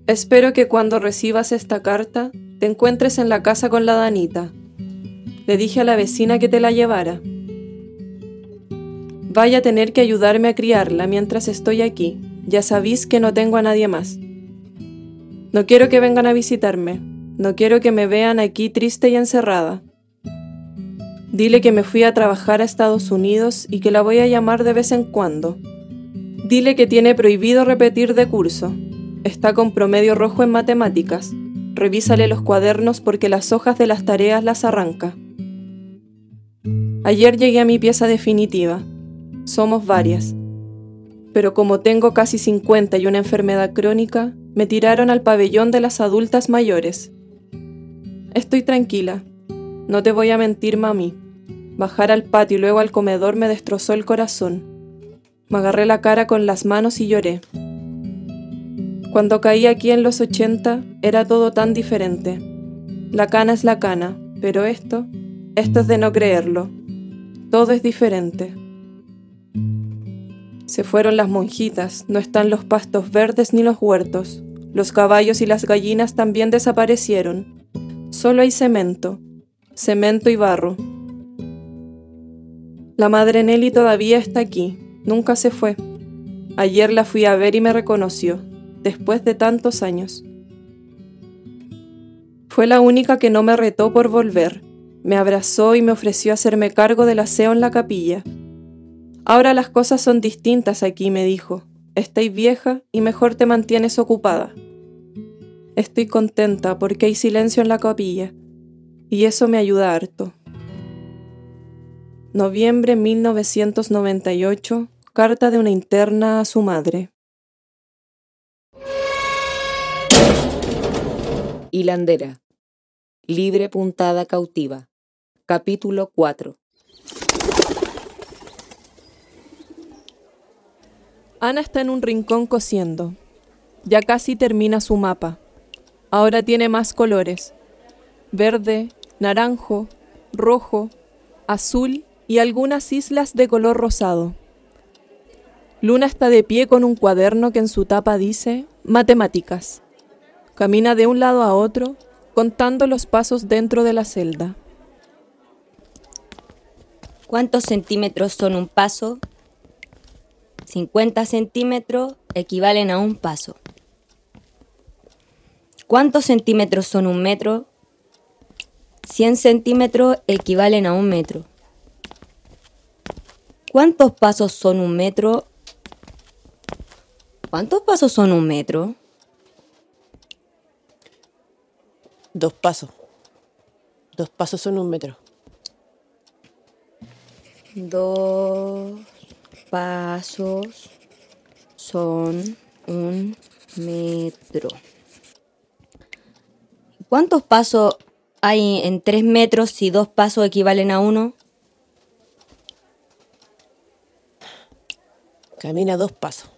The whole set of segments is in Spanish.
Espero que cuando recibas esta carta te encuentres en la casa con la Danita. Le dije a la vecina que te la llevara. Vaya a tener que ayudarme a criarla mientras estoy aquí. Ya sabéis que no tengo a nadie más. No quiero que vengan a visitarme. No quiero que me vean aquí triste y encerrada. Dile que me fui a trabajar a Estados Unidos y que la voy a llamar de vez en cuando. Dile que tiene prohibido repetir de curso. Está con promedio rojo en matemáticas. Revísale los cuadernos porque las hojas de las tareas las arranca. Ayer llegué a mi pieza definitiva. Somos varias. Pero como tengo casi 50 y una enfermedad crónica, me tiraron al pabellón de las adultas mayores. Estoy tranquila. No te voy a mentir, mami. Bajar al patio y luego al comedor me destrozó el corazón. Me agarré la cara con las manos y lloré. Cuando caí aquí en los 80, era todo tan diferente. La cana es la cana, pero esto es de no creerlo. Todo es diferente. Se fueron las monjitas, no están los pastos verdes ni los huertos. Los caballos y las gallinas también desaparecieron. Solo hay cemento y barro. La madre Nelly todavía está aquí, nunca se fue. Ayer la fui a ver y me reconoció, después de tantos años. Fue la única que no me retó por volver. Me abrazó y me ofreció hacerme cargo del aseo en la capilla. Ahora las cosas son distintas aquí, me dijo. Estáis vieja y mejor te mantienes ocupada. Estoy contenta porque hay silencio en la capilla y eso me ayuda harto. Noviembre 1998, carta de una interna a su madre. Hilandera. Libre puntada cautiva. Capítulo 4. Ana está en un rincón cosiendo. Ya casi termina su mapa. Ahora tiene más colores. Verde, naranjo, rojo, azul y algunas islas de color rosado. Luna está de pie con un cuaderno que en su tapa dice Matemáticas. Camina de un lado a otro, contando los pasos dentro de la celda. ¿Cuántos centímetros son un paso? 50 centímetros equivalen a un paso. ¿Cuántos centímetros son un metro? 100 centímetros equivalen a un metro. ¿Cuántos pasos son un metro? ¿Cuántos pasos son un metro? 2 pasos. 2 pasos son un metro. 2 pasos son un metro. ¿Cuántos pasos hay en 3 metros si 2 pasos equivalen a 1? Camina 2 pasos.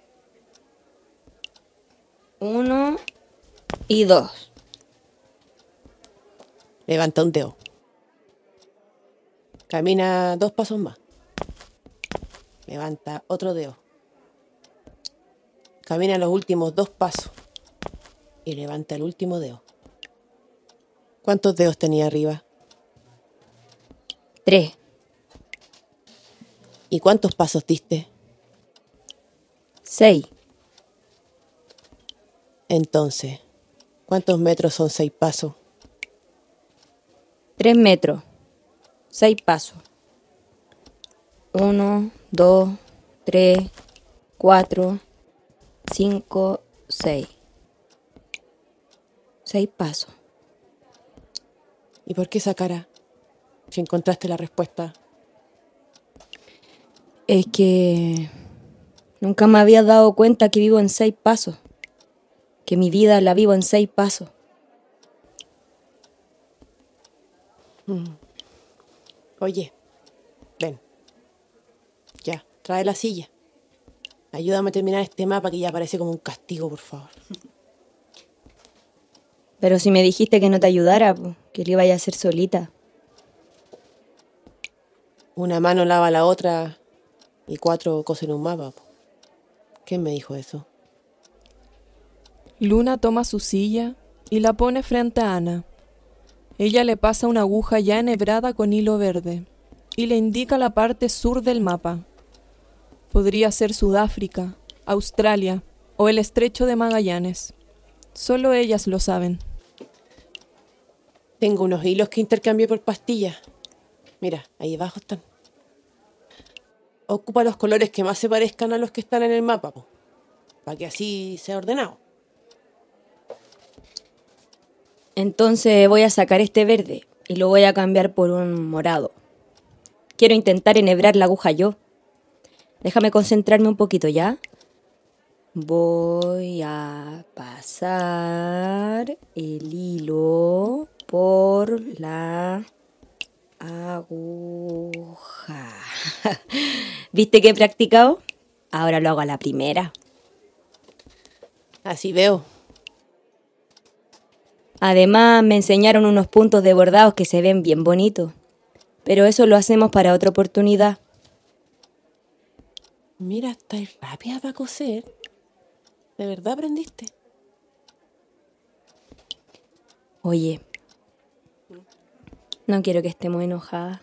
1 y 2. Levanta un dedo. Camina 2 pasos más. Levanta otro dedo. Camina los últimos 2 pasos. Y levanta el último dedo. ¿Cuántos dedos tenía arriba? 3. ¿Y cuántos pasos diste? 6. Entonces, ¿cuántos metros son 6 pasos? 3 metros. 6 pasos. 1, 2, 3, 4, 5, 6. 6 pasos. ¿Y por qué esa cara? Si encontraste la respuesta. Es que nunca me había dado cuenta que vivo en 6 pasos. Que mi vida la vivo en 6 pasos. Oye, ven. Ya, trae la silla. Ayúdame a terminar este mapa que ya parece como un castigo, por favor. Pero si me dijiste que no te ayudara, que lo iba a hacer solita. Una mano lava la otra y 4 cosen un mapa. ¿Quién me dijo eso? Luna toma su silla y la pone frente a Ana. Ella le pasa una aguja ya enhebrada con hilo verde y le indica la parte sur del mapa. Podría ser Sudáfrica, Australia o el Estrecho de Magallanes. Solo ellas lo saben. Tengo unos hilos que intercambié por pastillas. Mira, ahí abajo están. Ocupa los colores que más se parezcan a los que están en el mapa, para que así sea ordenado. Entonces voy a sacar este verde y lo voy a cambiar por un morado. Quiero intentar enhebrar la aguja yo. Déjame concentrarme un poquito, ¿ya? Voy a pasar el hilo por la aguja. ¿Viste que he practicado? Ahora lo hago a la primera. Así veo. Además, me enseñaron unos puntos de bordados que se ven bien bonitos. Pero eso lo hacemos para otra oportunidad. Mira, estás rápida para coser. ¿De verdad aprendiste? Oye, no quiero que estemos enojadas.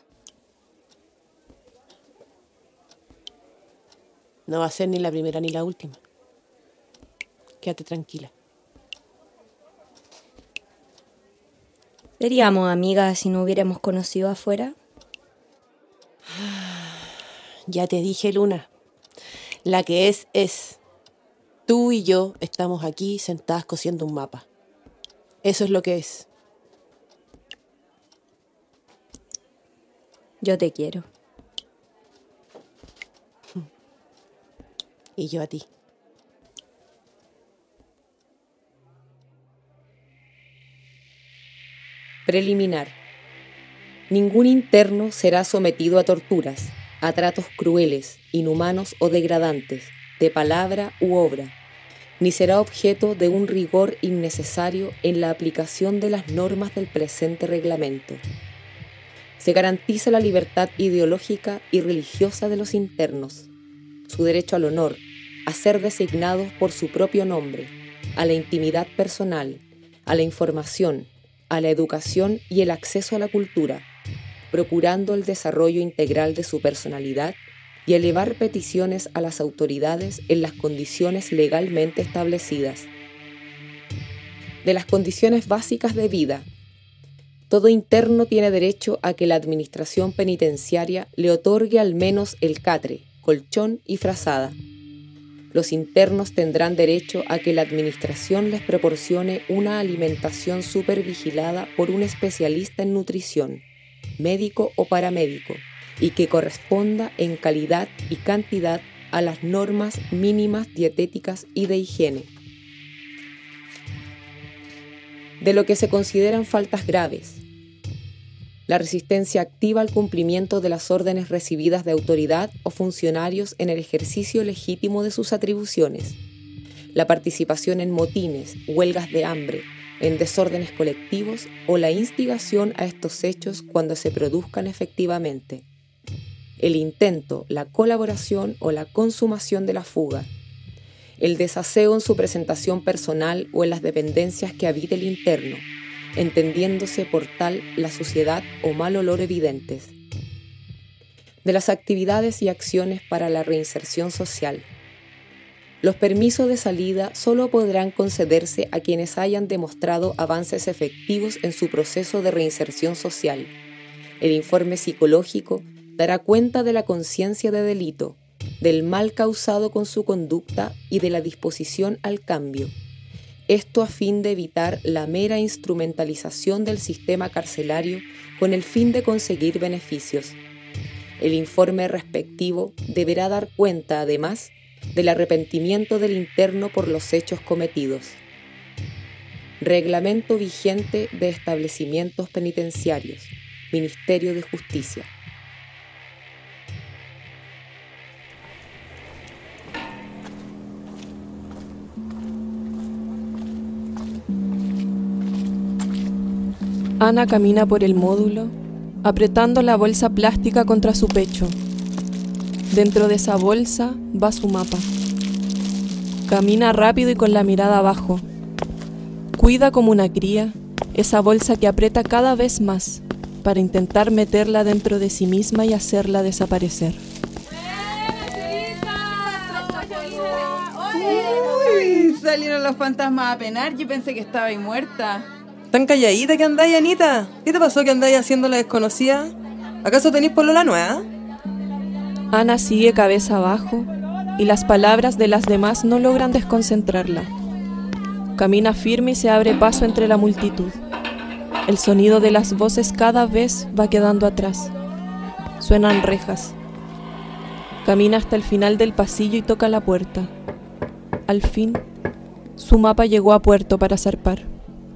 No va a ser ni la primera ni la última. Quédate tranquila. ¿Seríamos amigas si no hubiéramos conocido afuera? Ya te dije, Luna. La que es. Tú y yo estamos aquí sentadas cosiendo un mapa. Eso es lo que es. Yo te quiero. Y yo a ti. Preliminar. Ningún interno será sometido a torturas, a tratos crueles, inhumanos o degradantes, de palabra u obra, ni será objeto de un rigor innecesario en la aplicación de las normas del presente reglamento. Se garantiza la libertad ideológica y religiosa de los internos, su derecho al honor, a ser designados por su propio nombre, a la intimidad personal, a la información, a la educación y el acceso a la cultura, procurando el desarrollo integral de su personalidad y elevar peticiones a las autoridades en las condiciones legalmente establecidas. De las condiciones básicas de vida, todo interno tiene derecho a que la administración penitenciaria le otorgue al menos el catre, colchón y frazada. Los internos tendrán derecho a que la administración les proporcione una alimentación supervigilada por un especialista en nutrición, médico o paramédico, y que corresponda en calidad y cantidad a las normas mínimas dietéticas y de higiene. De lo que se consideran faltas graves: la resistencia activa al cumplimiento de las órdenes recibidas de autoridad o funcionarios en el ejercicio legítimo de sus atribuciones, la participación en motines, huelgas de hambre, en desórdenes colectivos o la instigación a estos hechos cuando se produzcan efectivamente, el intento, la colaboración o la consumación de la fuga, el desaseo en su presentación personal o en las dependencias que habite el interno, entendiéndose por tal la suciedad o mal olor evidentes. De las actividades y acciones para la reinserción social. Los permisos de salida solo podrán concederse a quienes hayan demostrado avances efectivos en su proceso de reinserción social. El informe psicológico dará cuenta de la conciencia de delito, del mal causado con su conducta y de la disposición al cambio. Esto a fin de evitar la mera instrumentalización del sistema carcelario con el fin de conseguir beneficios. El informe respectivo deberá dar cuenta, además, del arrepentimiento del interno por los hechos cometidos. Reglamento vigente de establecimientos penitenciarios. Ministerio de Justicia. Ana camina por el módulo, apretando la bolsa plástica contra su pecho. Dentro de esa bolsa va su mapa. Camina rápido y con la mirada abajo, Cuida como una cría esa bolsa que aprieta cada vez más para intentar meterla dentro de sí misma y hacerla desaparecer. Uy, salieron los fantasmas a penar. Yo pensé que estaba ahí muerta. ¿Tan calladita que andáis, Anita? ¿Qué te pasó que andáis haciendo la desconocida? ¿Acaso tenéis polola nueva? Ana sigue cabeza abajo y las palabras de las demás no logran desconcentrarla. Camina firme y se abre paso entre la multitud. El sonido de las voces cada vez va quedando atrás. Suenan rejas. Camina hasta el final del pasillo y toca la puerta. Al fin, su mapa llegó a puerto para zarpar.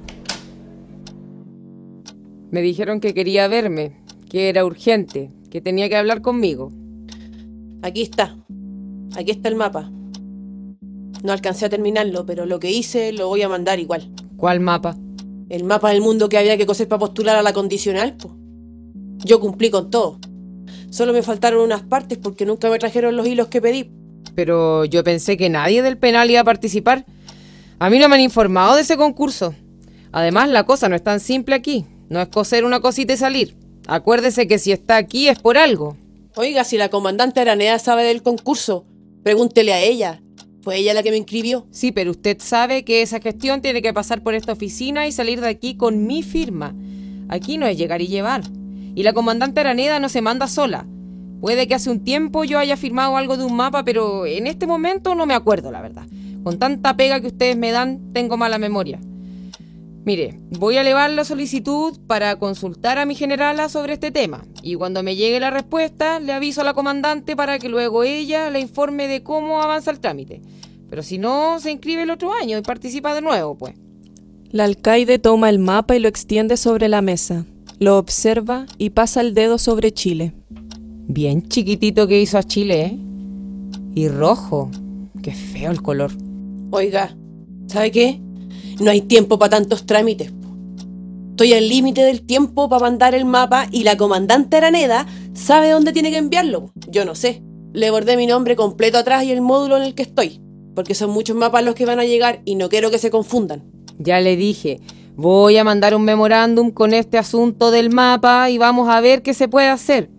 Me dijeron que quería verme, que era urgente, que tenía que hablar conmigo. Aquí está el mapa. No alcancé a terminarlo, pero lo que hice lo voy a mandar igual. ¿Cuál mapa? El mapa del mundo que había que coser para postular a la condicional, po. Yo cumplí con todo. Solo me faltaron unas partes porque nunca me trajeron los hilos que pedí. Pero yo pensé que nadie del penal iba a participar. A mí no me han informado de ese concurso. Además, la cosa no es tan simple aquí. No es coser una cosita y salir. Acuérdese que si está aquí es por algo. Oiga, si la comandante Araneda sabe del concurso, pregúntele a ella. Fue ella la que me inscribió. Sí, pero usted sabe que esa gestión tiene que pasar por esta oficina y salir de aquí con mi firma. Aquí no es llegar y llevar. Y la comandante Araneda no se manda sola. Puede que hace un tiempo yo haya firmado algo de un mapa, pero en este momento no me acuerdo, la verdad. Con tanta pega que ustedes me dan, tengo mala memoria. Mire, voy a elevar la solicitud para consultar a mi generala sobre este tema. Y cuando me llegue la respuesta, le aviso a la comandante para que luego ella le informe de cómo avanza el trámite. Pero si no, se inscribe el otro año y participa de nuevo, pues. La alcaide toma el mapa y lo extiende sobre la mesa. Lo observa y pasa el dedo sobre Chile. Bien chiquitito que hizo a Chile, ¿eh? Y rojo. Qué feo el color. Oiga, ¿sabe qué? No hay tiempo para tantos trámites. Estoy al límite del tiempo para mandar el mapa y la comandante Araneda sabe dónde tiene que enviarlo. Yo no sé. Le bordé mi nombre completo atrás y el módulo en el que estoy, porque son muchos mapas los que van a llegar y no quiero que se confundan. Ya le dije, voy a mandar un memorándum con este asunto del mapa y vamos a ver qué se puede hacer.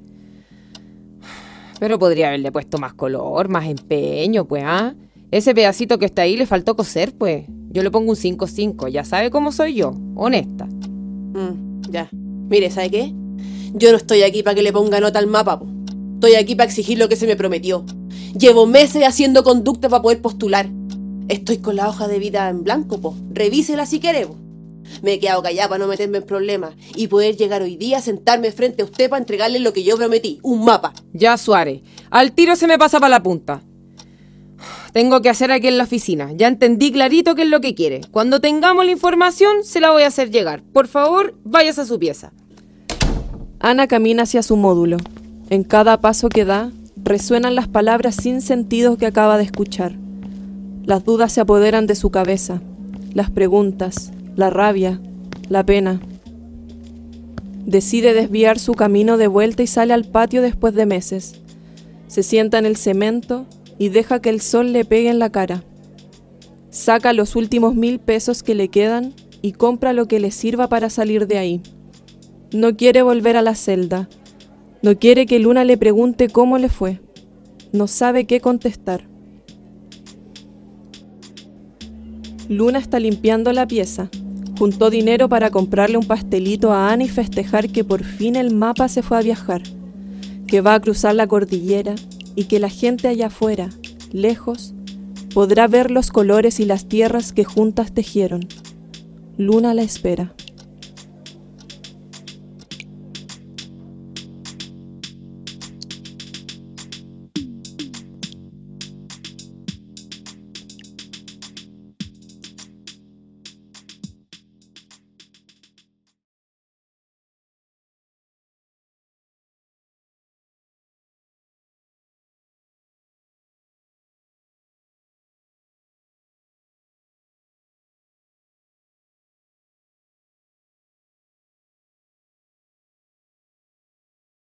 Pero podría haberle puesto más color, más empeño, pues, ¿ah? Ese pedacito que está ahí le faltó coser, pues. Yo le pongo un 5-5, ya sabe cómo soy yo, honesta. Ya. Mire, ¿sabe qué? Yo no estoy aquí para que le ponga nota al mapa, po. Estoy aquí para exigir lo que se me prometió. Llevo meses haciendo conducta para poder postular. Estoy con la hoja de vida en blanco, po. Revísela si quiere, po. Me he quedado callada para no meterme en problemas y poder llegar hoy día a sentarme frente a usted para entregarle lo que yo prometí, un mapa. Ya, Suárez, al tiro se me pasa para la punta. Tengo que hacer aquí en la oficina. Ya entendí clarito qué es lo que quiere. Cuando tengamos la información, se la voy a hacer llegar. Por favor, váyase a su pieza. Ana camina hacia su módulo. En cada paso que da, resuenan las palabras sin sentido que acaba de escuchar. Las dudas se apoderan de su cabeza. Las preguntas, la rabia, la pena. Decide desviar su camino de vuelta y sale al patio después de meses. Se sienta en el cemento y deja que el sol le pegue en la cara. Saca los últimos 1.000 pesos que le quedan y compra lo que le sirva para salir de ahí. No quiere volver a la celda. No quiere que Luna le pregunte cómo le fue. No sabe qué contestar. Luna está limpiando la pieza. Juntó dinero para comprarle un pastelito a Ana y festejar que por fin el mapa se fue a viajar, que va a cruzar la cordillera y que la gente allá afuera, lejos, podrá ver los colores y las tierras que juntas tejieron. Luna la espera.